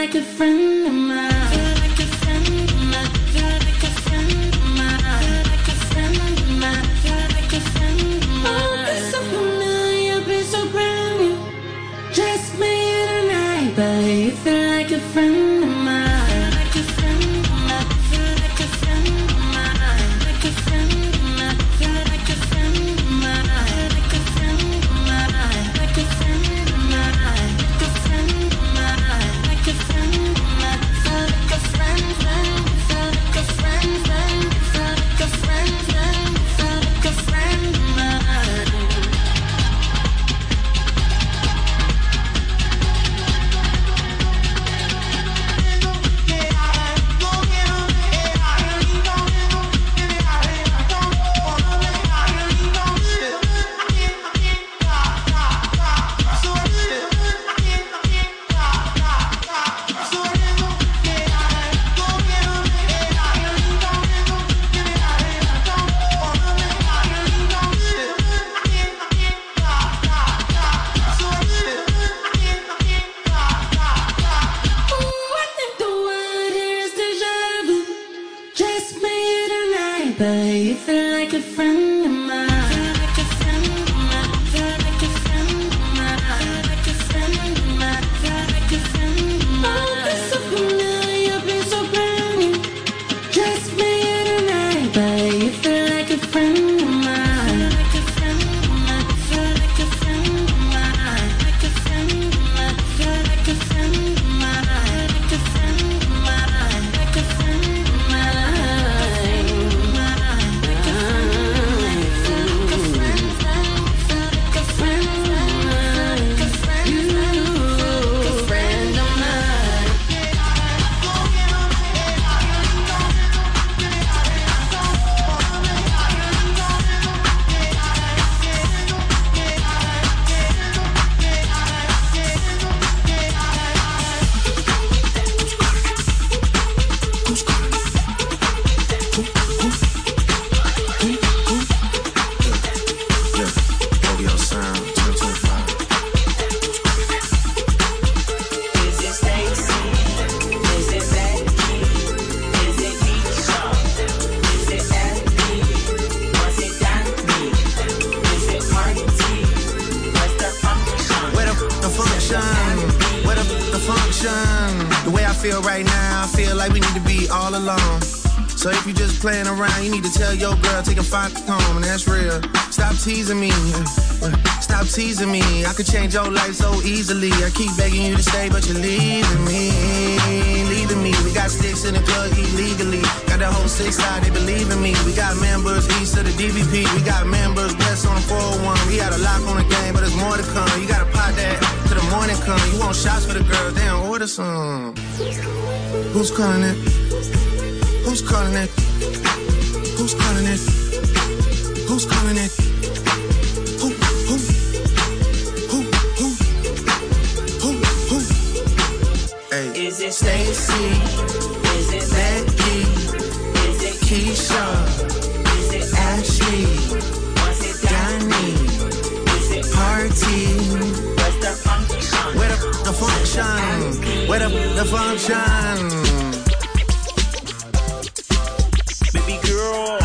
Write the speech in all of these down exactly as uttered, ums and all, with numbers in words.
like a friend of mine. Feel like a friend of mine. Feel like a friend of mine. Feel like a friend of mine. Feel like a friend of mine. Oh, be so familiar, be so brand new. Just me tonight, but you feel like a friend of mine. Feel like a friend of mine. Feel like a friend of mine. Like a friend of mine. Feel like a friend of mine. Like a friend of mine. Like a friend of mine. Like a friend of mine. Like a friend of mine. Feel like a friend, friend. Feel like a friend, friend. Feel like a friend, friend. Feel like a friend of mine. But you feel like a friend of mine. Feel like a friend of mine. Feel like a friend of mine. Feel like a friend of mine. Feel like a friend of mine. Oh, be so familiar, be so brand new. Just me tonight, but you feel like a friend of mine. Feel like a friend of mine. Feel like a friend of mine. Like a friend of mine. Feel like a friend of mine. Like a friend of mine. Like a friend of mine. So if you just playing around, you need to tell your girl, take a five home, and that's real. Stop teasing me, stop teasing me. I could change your life so easily. I keep begging you to stay, but you're leaving me, leaving me. We got sticks in the club illegally. Got the whole six side, they believe in me. We got members east of the D V P. We got members west on the four oh one. We had a lock on the game, but there's more to come. You gotta pot that till the morning come. You want shots for the girls, they don't order some. Who's calling it? Who's calling it? Who's calling it? Who's calling it? Who, who? Who, who? Who, who? Hey. Is it Stacy? Is it Becky? Is it Keisha? Is it Ashley? Was it Danny? Is it Party? Where's the function? Where the, the function? Where the, the function? Baby girl,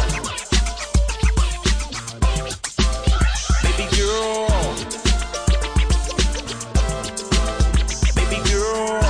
baby girl, baby girl,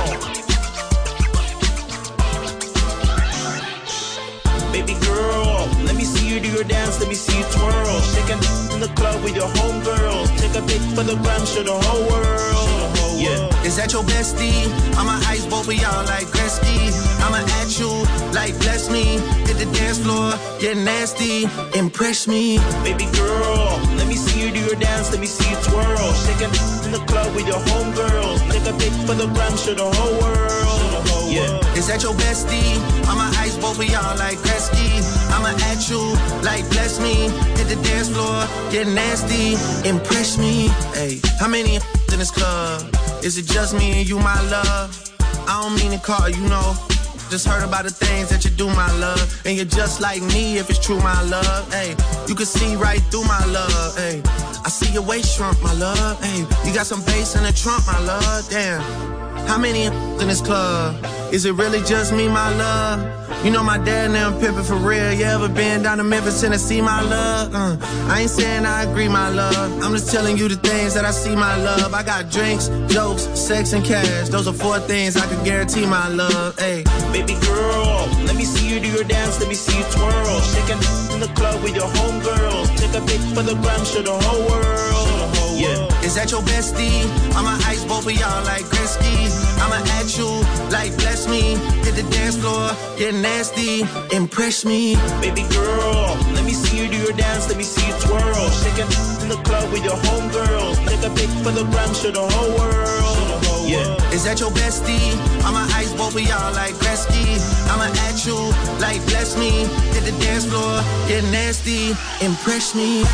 baby girl. Let me see you do your dance, let me see you twirl. Shaking in the club with your homegirls. Take a pic for the gram, show the whole world. Yeah. Is that your bestie? I'ma ice both of y'all like Gretzky. I'ma at you like bless me. Hit the dance floor, get nasty, impress me. Baby girl, let me see you do your dance, let me see you twirl. Shaking in the club with your homegirls. Take a pic for the gram, show the whole world. Yeah. Is that your bestie? I'ma ice both of y'all like Gretzky. I'ma at you like bless me. Hit the dance floor, get nasty, impress me. Hey, how many in this club? Is it just me and you, my love? I don't mean to call you, know. Just heard about the things that you do, my love. And you're just like me if it's true, my love. Hey, you can see right through my love. Hey, I see your waist shrunk, my love. Hey, you got some bass in the trunk, my love. Damn. How many in this club? Is it really just me, my love? You know my dad now pimpin' for real. You ever been down to Memphis, Tennessee, my love? Uh, I ain't saying I agree, my love. I'm just telling you the things that I see, my love. I got drinks, jokes, sex, and cash. Those are four things I can guarantee, my love. Hey, baby girl, let me see you do your dance. Let me see you twirl. Shaking in the club with your homegirls. Take a pic for the gram, show the whole world. Yeah. Is that your bestie? I'ma ice both of y'all like Gretzky. I'ma at you like bless me. Hit the dance floor, get nasty, impress me. Baby girl, let me see you do your dance. Let me see you twirl. Shaking in the club with your homegirls. Take a pic for the gram, show the whole world. Yeah. Is that your bestie? I'ma ice both of y'all like Gretzky. I'ma at you like bless me. Hit the dance floor, get nasty, impress me.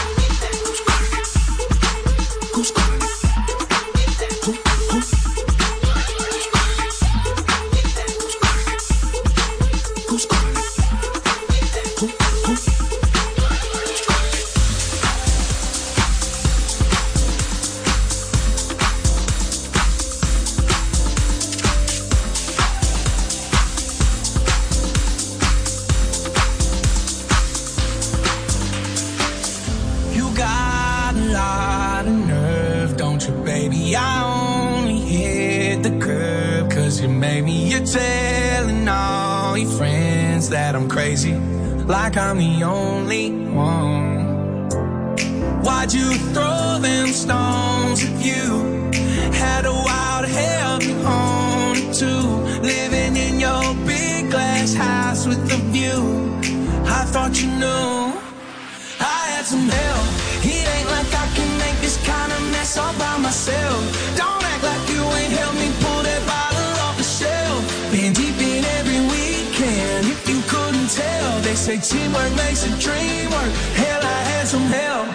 Who's got it? Who, who? Who's got it? Who, who? You got a lot of nerve, don't you, baby? I only hit the curb 'cause you made me. You're telling all your friends that I'm crazy, like I'm the only one. Why'd you throw them stones if you had a wild hell to own it too? Living in your big glass house with a view. I thought you knew I had some help. It ain't like I can make this kind of mess all by myself. Don't act like you ain't helped me pull that bottle off the shelf. Been deep in every weekend, if you couldn't tell. They say teamwork makes a dream work. Hell, I had some help.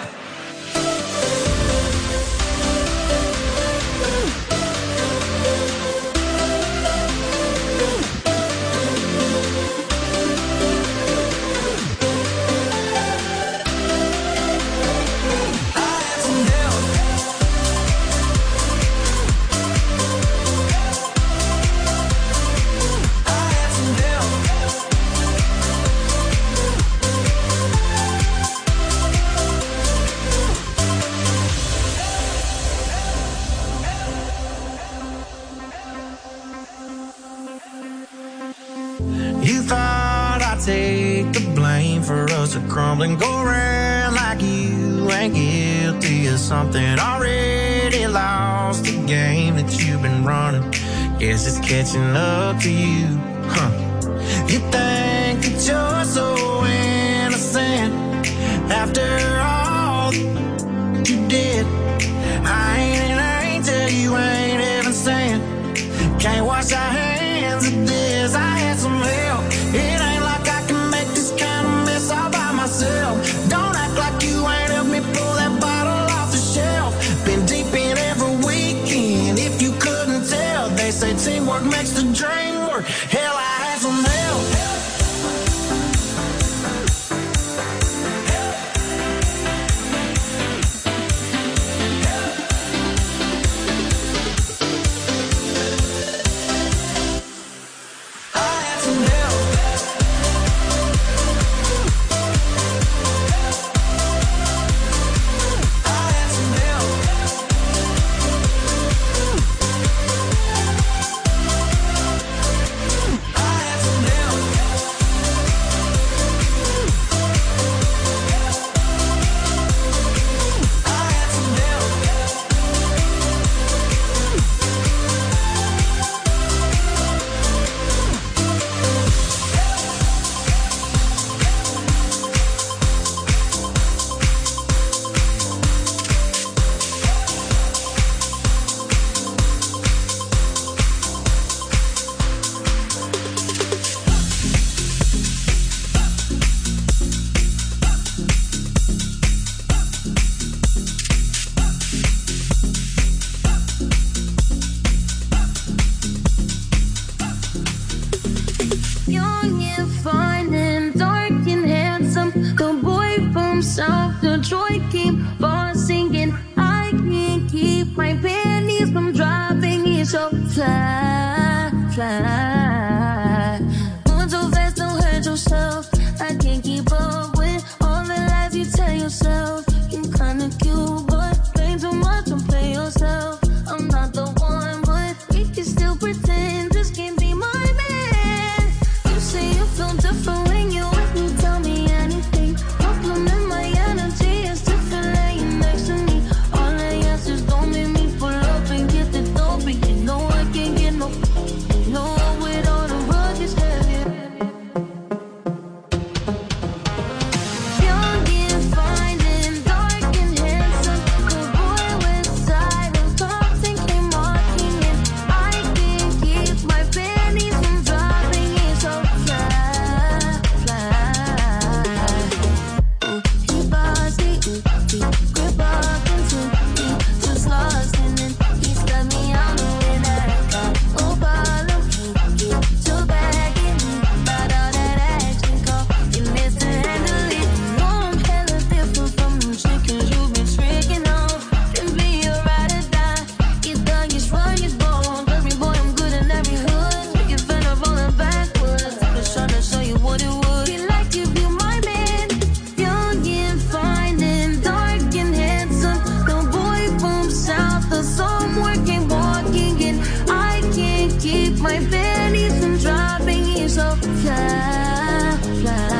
You thought I'd take the blame for us to crumble and go around like you ain't guilty of something. Already lost the game that you've been running. Guess it's catching up to you, huh? You think that you're so innocent after all you did. I ain't an angel, you ain't even saying. Can't wash our hands of this. I had some help. It ain't like I can make this kind of mess all by myself. Don't act like you ain't helped me pull that bottle off the shelf. Been deep in every weekend, if you couldn't tell. They say teamwork makes the dream work. Hell, I had some help. fly, fly. Moving too fast, don't hurt yourself. I can't keep up with all the lies you tell yourself. You're kinda cute, but play too much and play yourself. I'm not the one, but we can still pretend this can't be my man. You say you feel different when you're with me, tell me anything. Compliment my energy, it's different laying next to me. All I ask is don't make me pull up and get the dope. But you know I can't get no, no with all the rugged stuff. Young and fine and dark and handsome, the boy with side of thoughts and came walking in. I can't keep my panties from dropping in, so fly, fly. Ooh, he bossy, ooh, he grip up into me, just lost in it. He stuck me out with that guy. Oh, Paulo, can't get too back in me, but all that action call, you miss to handle it. No, I'm hella different from them chickens you've been tricking off. Can be a ride or die, you thug, you strong, you bold. Every boy, I'm good in every hood. You fed up rolling backwards, just trying to show you what it would be like if you my man. Young and fine and dark and handsome, the boy from south of somewhere came walking in. I can't keep my panties from dropping in, so fly, fly.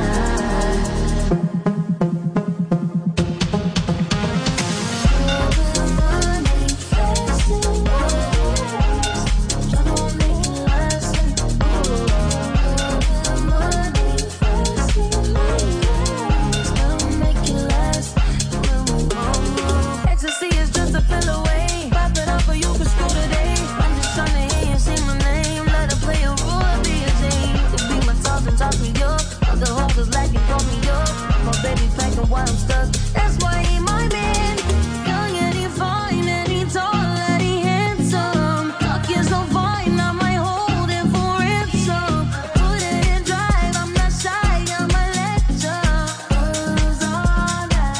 Ecstasy is just a pill away. Pop it up or you can screw today. I'm just trying to hear you say my name. Let her play a role, be a thing. Could be my toss and toss me up. Other hoes is like you throw me up. My baby packing while I'm stuck. That's why he my man. Young and he fine and he tall and he handsome. Talk is so fine, I might hold it for ransom. Put it in drive, I'm not shy, I'm a lecture. Was all that.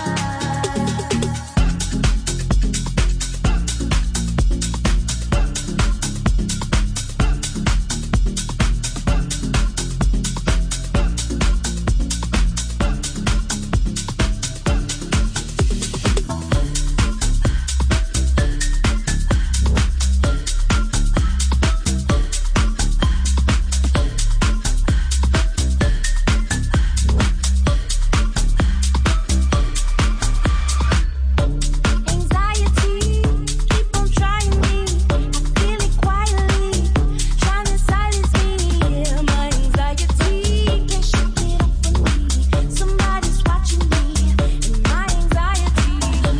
Anxiety, keep on trying me. I feel it quietly, trying to silence me. Yeah, my anxiety can't shake it off of me. Somebody's watching me, and my anxiety.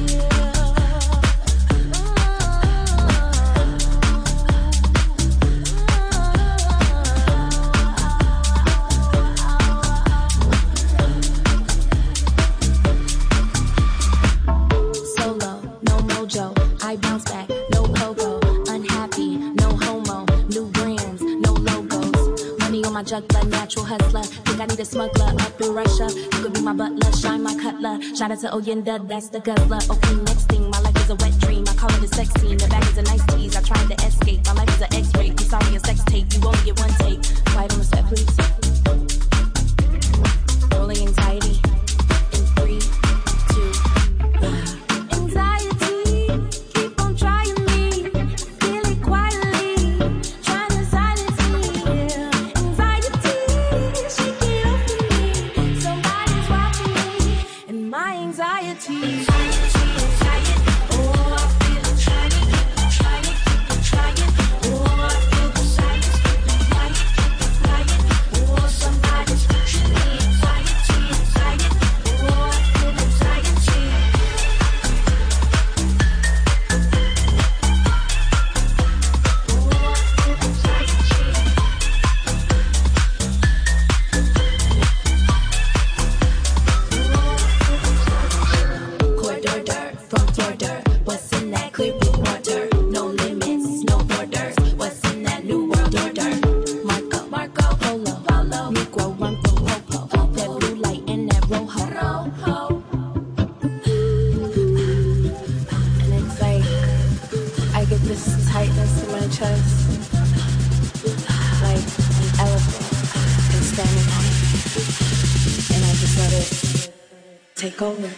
Solo, no mojo, I bounce back, no pogo, unhappy, no homo, new brands, no logos, money on my juggler, natural hustler, think I need a smuggler up in Russia, you could be my butler, shine my cutler, shout out to Oyenda, that's the guzzler, okay, next thing, my life is a wet dream, I call it a sex scene, the bag is a nice tease, I tried to escape, my life is an x-ray, you saw me a sex tape, you only get one take, quiet on the set, please. Rolling anxiety, in three, two, one. Anxiety, keep on trying me. Feel it quietly, trying to silence me. Yeah. Anxiety, shake it off of me. Somebody's watching me, and my anxiety. Anxiety, anxiety. Oh, I feel it trying, trying, trying. Oh, I feel the silence. Take over.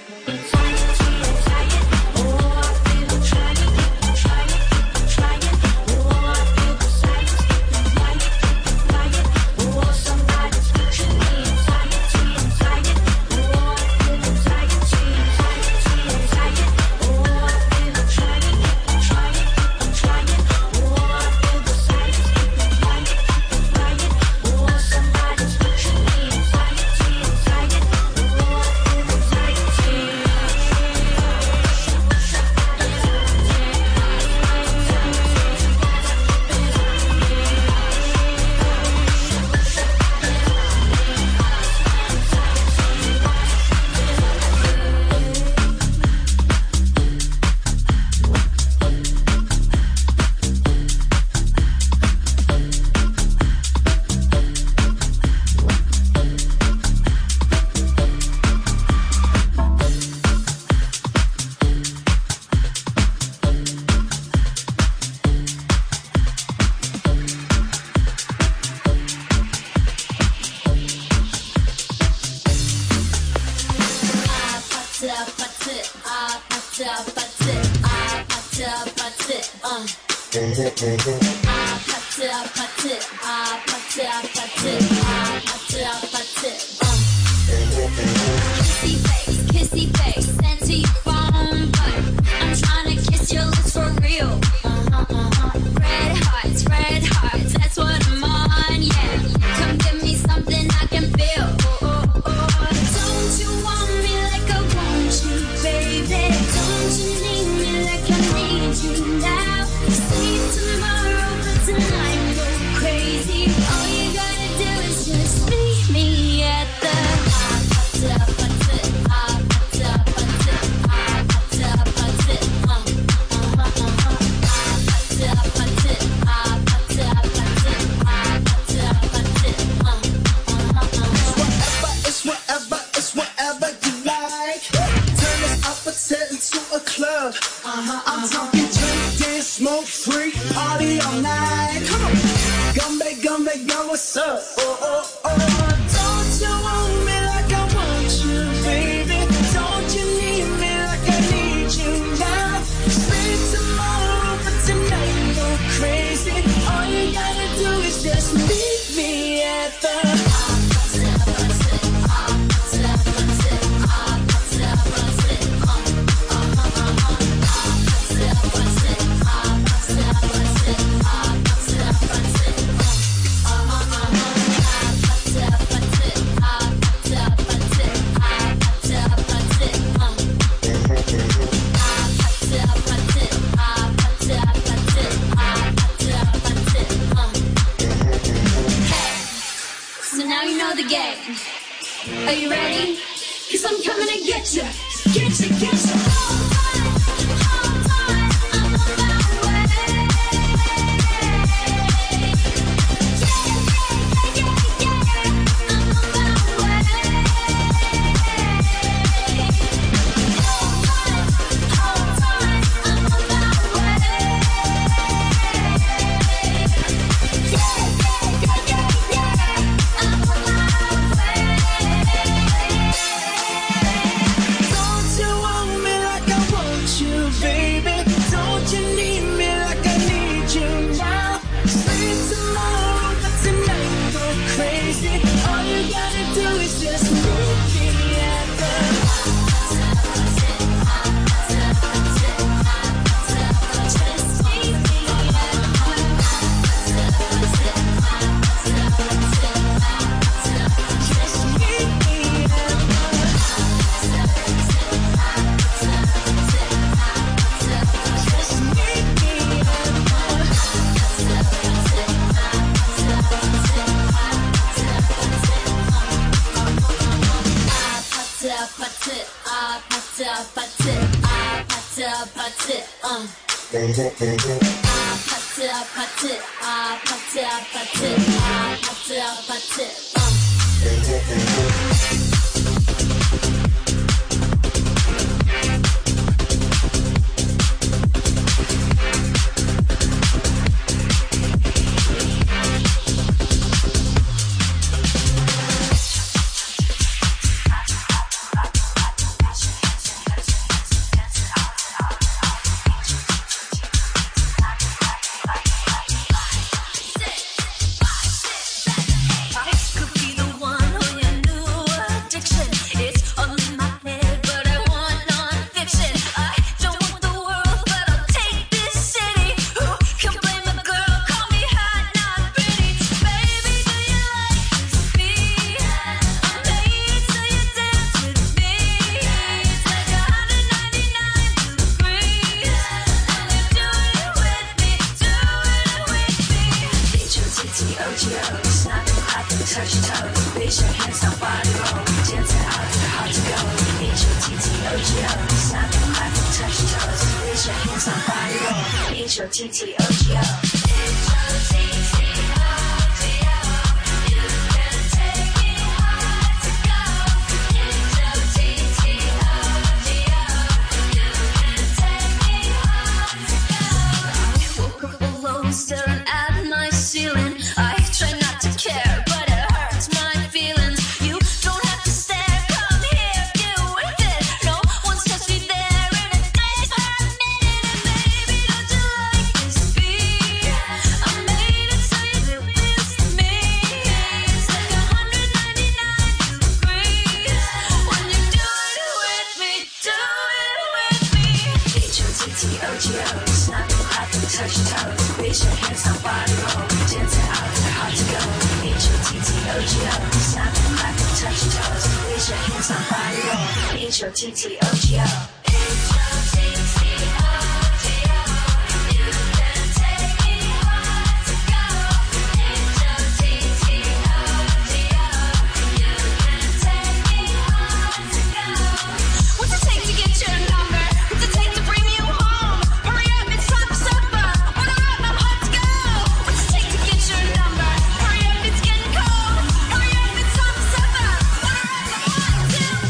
snap and clap and touch toes. Raise your hands up, body roll. Dance it out, hard to go. H O T T O G O. Snap and clap and touch toes. Raise your hands up, body roll. H O T T O G O. H O T T O G O. You can take me hard to go. H O T T O G O. You can take me hard to go. I woke up alone, staring at my ceiling. I try not to care, but it hurts my feelings. You don't have to stare, come here, do with it. No one's touched me there in a day for a minute. And baby, don't you like this beat? I made it so you miss me. It's like one hundred ninety-nine degrees when you do it with me, do it with me. H O T T O G O, snap and clap and touch toes. Raise your hands up, body roll. Dance it out, hard to go. H O T T O G O, snap and clap and touch toes. Raise your hands up, body roll. H O T T O G O. H O T T O G O. You can take me hard to go. H O T T O G O. You can take me hard to go. What's it take to get your number? What's it take to bring you home? Hurry up, it's time for supper. Order up, I'm hot to go. What's it take to get your number? Hurry up, it's getting cold. Hurry up, it's time for supper. Order up, I'm hot to go.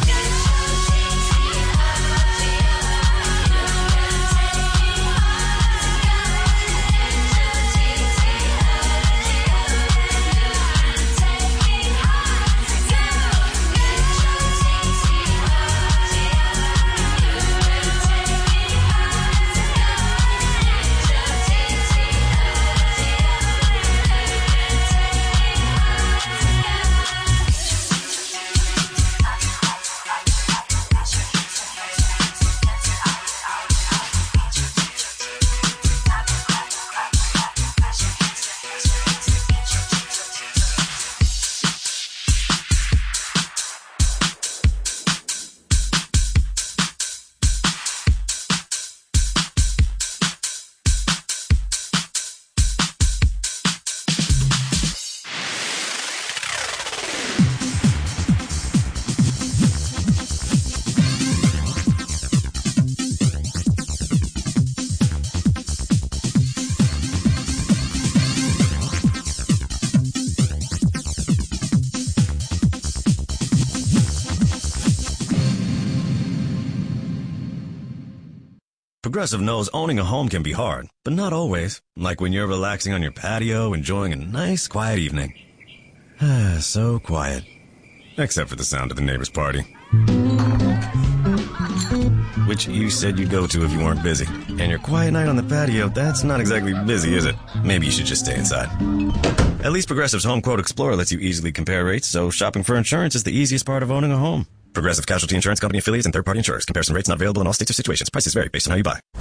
Progressive knows owning a home can be hard, but not always. Like when you're relaxing on your patio, enjoying a nice, quiet evening. Ah, so quiet. Except for the sound of the neighbor's party. Which you said you'd go to if you weren't busy. And your quiet night on the patio, that's not exactly busy, is it? Maybe you should just stay inside. At least Progressive's Home Quote Explorer lets you easily compare rates, so shopping for insurance is the easiest part of owning a home. Progressive Casualty Insurance Company affiliates and third-party insurers. Comparison rates not available in all states or situations. Prices vary based on how you buy.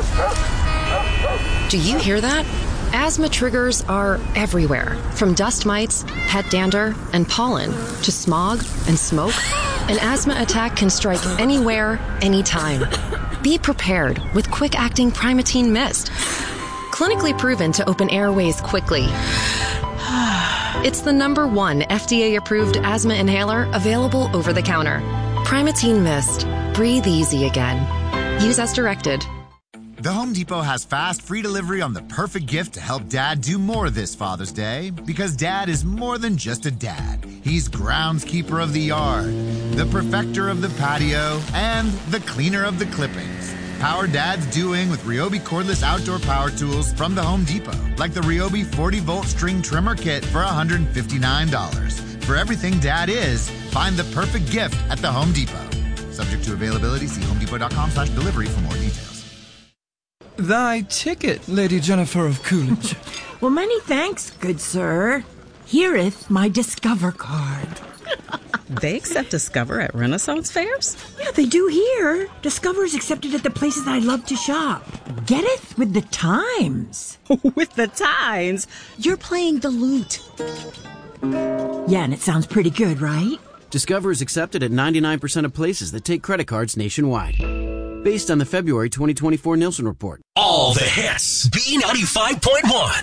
Do you hear that? Asthma triggers are everywhere, from dust mites, pet dander, and pollen, to smog and smoke. An asthma attack can strike anywhere, anytime. Be prepared with quick-acting Primatene Mist. Clinically proven to open airways quickly. It's the number one F D A-approved asthma inhaler available over the counter. Primatene Mist. Breathe easy again. Use as directed. The Home Depot has fast, free delivery on the perfect gift to help Dad do more this Father's Day. Because Dad is more than just a dad. He's groundskeeper of the yard, the perfecter of the patio, and the cleaner of the clippings. Power Dad's doing with Ryobi cordless outdoor power tools from the Home Depot. Like the Ryobi forty volt string trimmer kit for one hundred fifty-nine dollars. For everything Dad is, find the perfect gift at the Home Depot. Subject to availability, see homedepot.com slash delivery for more details. Thy ticket, Lady Jennifer of Coolidge. Well, many thanks, good sir. Hereeth my Discover card. They accept Discover at Renaissance fairs? Yeah, they do here. Discover is accepted at the places I love to shop. Getteth with the times. With the times? You're playing the lute. Yeah, and it sounds pretty good, right? Discover is accepted at ninety-nine percent of places that take credit cards nationwide. Based on the February twenty twenty-four Nielsen report. All the hits. B ninety-five point one.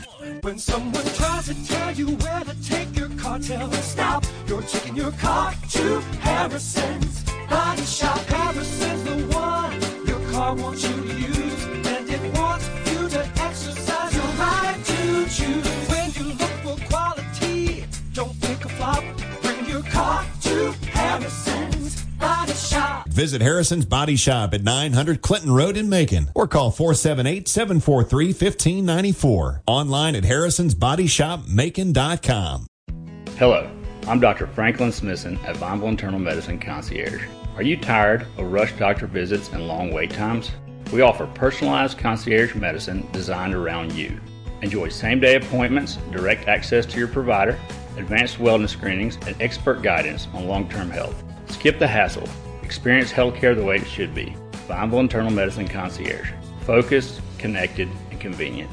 When someone tries to tell you where to take your car, tell them stop. You're taking your car to Harrison's Body Shop. Harrison's the one your car wants you to use, and it wants you to exercise your right to choose. When you look for quality, don't pick a flop. Bring your car to Harrison's Body Shop. Visit Harrison's Body Shop at nine hundred Clinton Road in Macon or call four seven eight, seven four three, one five nine four. Online at harrisons body shop macon dot com. Hello, I'm Doctor Franklin Smithson at Vineville Internal Medicine Concierge. Are you tired of rush doctor visits and long wait times? We offer personalized concierge medicine designed around you. Enjoy same-day appointments, direct access to your provider, advanced wellness screenings, and expert guidance on long-term health. Skip the hassle. Experience healthcare the way it should be. Vineville Internal Medicine Concierge. Focused, connected, and convenient.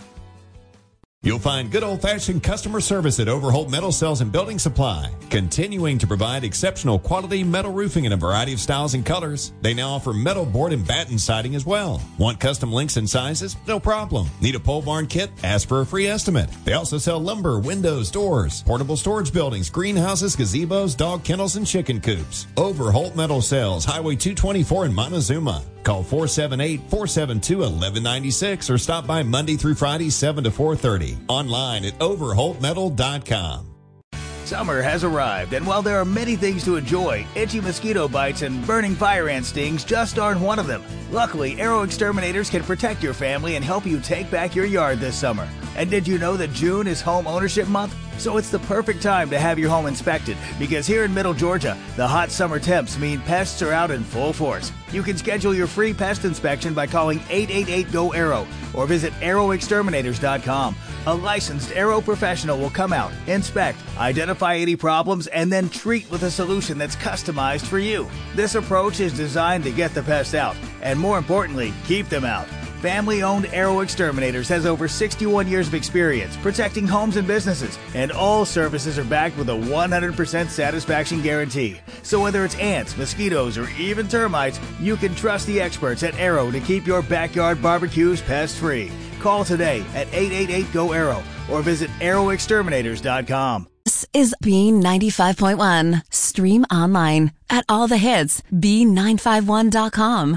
You'll find good old-fashioned customer service at Overholt Metal Cells and Building Supply, continuing to provide exceptional quality metal roofing in a variety of styles and colors. They now offer metal board and batten siding as well. Want custom links and sizes? No problem. Need a pole barn kit? Ask for a free estimate. They also sell lumber, windows, doors, portable storage buildings, greenhouses, gazebos, dog kennels, and chicken coops. Overholt Metal Cells, Highway two twenty-four in Montezuma. Call four seven eight, four seven two, one one nine six or stop by Monday through Friday, seven to four thirty. Online at overholt metal dot com. Summer has arrived, and while there are many things to enjoy, itchy mosquito bites and burning fire ant stings just aren't one of them. Luckily, Arrow Exterminators can protect your family and help you take back your yard this summer. And did you know that June is Home Ownership Month? So it's the perfect time to have your home inspected, because here in Middle Georgia, the hot summer temps mean pests are out in full force. You can schedule your free pest inspection by calling eight eight eight, G O, ARROW or visit arrow exterminators dot com. A licensed Arrow professional will come out, inspect, identify any problems, and then treat with a solution that's customized for you. This approach is designed to get the pests out, and more importantly, keep them out. Family-owned Arrow Exterminators has over sixty-one years of experience protecting homes and businesses, and all services are backed with a one hundred percent satisfaction guarantee. So whether it's ants, mosquitoes, or even termites, you can trust the experts at Arrow to keep your backyard barbecues pest-free. Call today at eight eight eight, G O, ARROW or visit arrow exterminators dot com. This is B ninety-five point one. Stream online at all the hits, B nine five one dot com.